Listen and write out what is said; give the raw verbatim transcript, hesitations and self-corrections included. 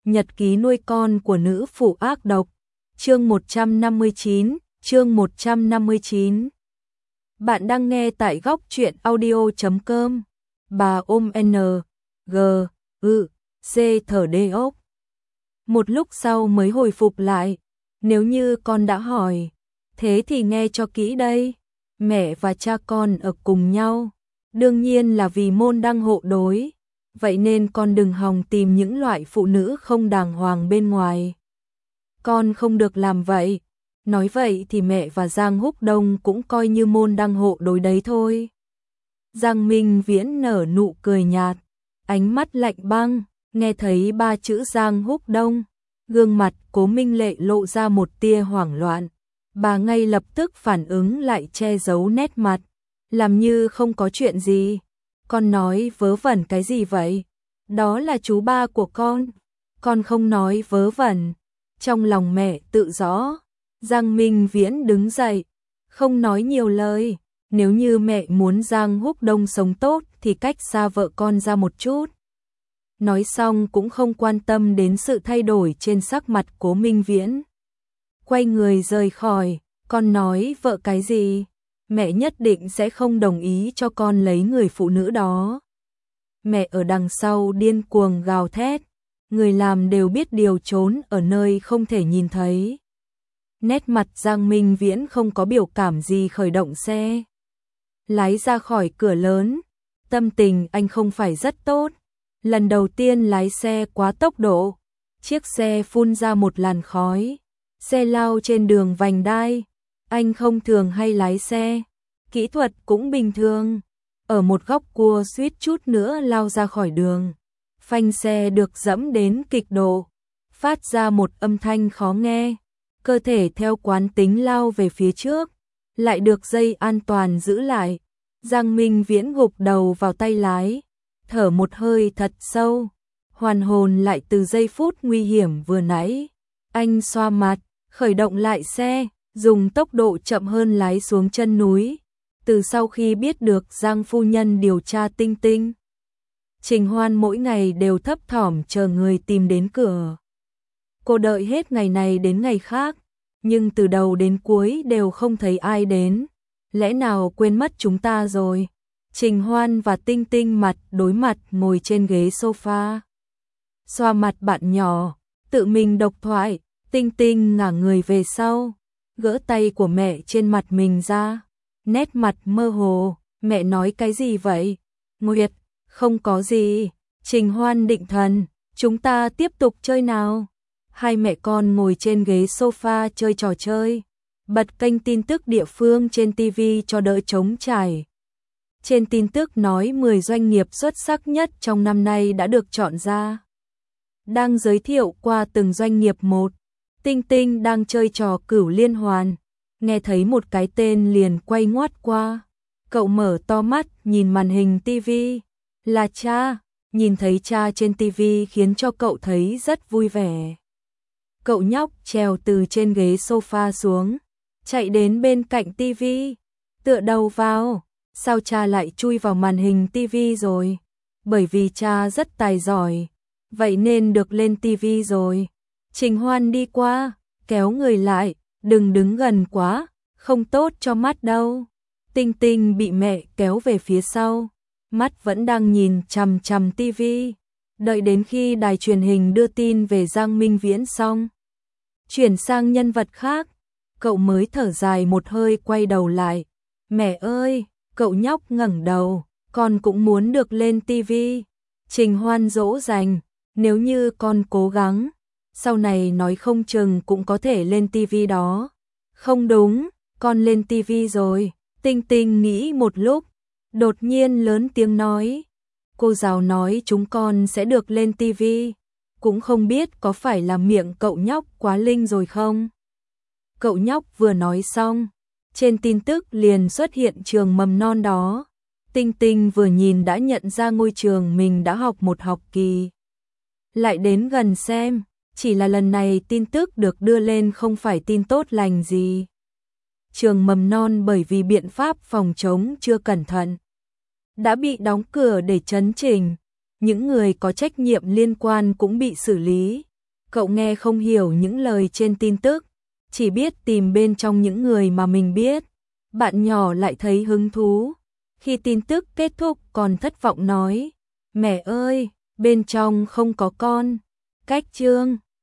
Nhật ký nuôi con của nữ phụ ác độc. Chương một trăm năm mươi chín, chương một trăm năm mươi chín. Bạn đang nghe tại góc truyện audio chấm com. Bà ôm N, G, ư, C thở đê ốc. Một lúc sau mới hồi phục lại. Nếu như con đã hỏi, thế thì nghe cho kỹ đây. Mẹ và cha con ở cùng nhau, đương nhiên là vì môn đăng hộ đối. Vậy nên con đừng hòng tìm những loại phụ nữ không đàng hoàng bên ngoài. Con không được làm vậy. Nói vậy thì mẹ và Giang Húc Đông cũng coi như môn đăng hộ đối đấy thôi. Giang Minh Viễn nở nụ cười nhạt, ánh mắt lạnh băng, nghe thấy ba chữ Giang Húc Đông, gương mặt Cố Minh Lệ lộ ra một tia hoảng loạn. Bà ngay lập tức phản ứng lại, che giấu nét mặt, làm như không có chuyện gì. Con nói vớ vẩn cái gì vậy? Đó là chú ba của con. Con không nói vớ vẩn. Trong lòng mẹ tự rõ. Giang Minh Viễn đứng dậy, không nói nhiều lời. Nếu như mẹ muốn Giang Húc Đông sống tốt thì cách xa vợ con ra một chút. Nói xong cũng không quan tâm đến sự thay đổi trên sắc mặt Cố Minh Viễn. Quay người rời khỏi. Con nói vợ cái gì? Mẹ nhất định sẽ không đồng ý cho con lấy người phụ nữ đó. Mẹ ở đằng sau điên cuồng gào thét. Người làm đều biết điều trốn ở nơi không thể nhìn thấy. Nét mặt Giang Minh Viễn không có biểu cảm gì, khởi động xe. Lái ra khỏi cửa lớn. Tâm tình anh không phải rất tốt. Lần đầu tiên lái xe quá tốc độ. Chiếc xe phun ra một làn khói. Xe lao trên đường vành đai. Anh không thường hay lái xe. Kỹ thuật cũng bình thường. Ở một góc cua suýt chút nữa lao ra khỏi đường. Phanh xe được dẫm đến kịch độ. Phát ra một âm thanh khó nghe. Cơ thể theo quán tính lao về phía trước. Lại được dây an toàn giữ lại. Giang Minh Viễn gục đầu vào tay lái. Thở một hơi thật sâu. Hoàn hồn lại từ giây phút nguy hiểm vừa nãy. Anh xoa mặt, khởi động lại xe. Dùng tốc độ chậm hơn lái xuống chân núi. Từ sau khi biết được Giang phu nhân điều tra Tinh Tinh, Trình Hoan mỗi ngày đều thấp thỏm chờ người tìm đến cửa. Cô đợi hết ngày này đến ngày khác, nhưng từ đầu đến cuối đều không thấy ai đến. Lẽ nào quên mất chúng ta rồi? Trình Hoan và Tinh Tinh mặt đối mặt ngồi trên ghế sofa. Xoa mặt bạn nhỏ, tự mình độc thoại. Tinh Tinh ngả người về sau, gỡ tay của mẹ trên mặt mình ra, nét mặt mơ hồ. Mẹ nói cái gì vậy? Nguyệt, không có gì. Trình Hoan định thần, chúng ta tiếp tục chơi nào. Hai mẹ con ngồi trên ghế sofa chơi trò chơi, bật kênh tin tức địa phương trên ti vi cho đỡ trống trải. Trên tin tức nói mười doanh nghiệp xuất sắc nhất trong năm nay đã được chọn ra. Đang giới thiệu qua từng doanh nghiệp một. Tinh Tinh đang chơi trò cửu liên hoàn, nghe thấy một cái tên liền quay ngoắt qua. Cậu mở to mắt nhìn màn hình ti vi. Là cha. Nhìn thấy cha trên ti vi khiến cho cậu thấy rất vui vẻ. Cậu nhóc trèo từ trên ghế sofa xuống, chạy đến bên cạnh ti vi, tựa đầu vào. Sao cha lại chui vào màn hình ti vi rồi? Bởi vì cha rất tài giỏi, vậy nên được lên ti vi rồi. Trình Hoan đi qua, kéo người lại, đừng đứng gần quá, không tốt cho mắt đâu. Tinh Tinh bị mẹ kéo về phía sau, mắt vẫn đang nhìn chằm chằm ti vi. Đợi đến khi đài truyền hình đưa tin về Giang Minh Viễn xong, chuyển sang nhân vật khác, cậu mới thở dài một hơi, quay đầu lại. Mẹ ơi, cậu nhóc ngẩng đầu, con cũng muốn được lên ti vi. Trình Hoan dỗ dành, nếu như con cố gắng, sau này nói không chừng cũng có thể lên ti vi đó. Không đúng, con lên ti vi rồi. Tinh Tinh nghĩ một lúc, đột nhiên lớn tiếng nói. Cô giáo nói chúng con sẽ được lên ti vi. Cũng không biết có phải là miệng cậu nhóc quá linh rồi không? Cậu nhóc vừa nói xong, trên tin tức liền xuất hiện trường mầm non đó. Tinh Tinh vừa nhìn đã nhận ra ngôi trường mình đã học một học kỳ. Lại đến gần xem. Chỉ là lần này tin tức được đưa lên không phải tin tốt lành gì. Trường mầm non bởi vì biện pháp phòng chống chưa cẩn thận, đã bị đóng cửa để chấn chỉnh. Những người có trách nhiệm liên quan cũng bị xử lý. Cậu nghe không hiểu những lời trên tin tức, chỉ biết tìm bên trong những người mà mình biết. Bạn nhỏ lại thấy hứng thú. Khi tin tức kết thúc còn thất vọng nói, mẹ ơi, bên trong không có con. Cách chương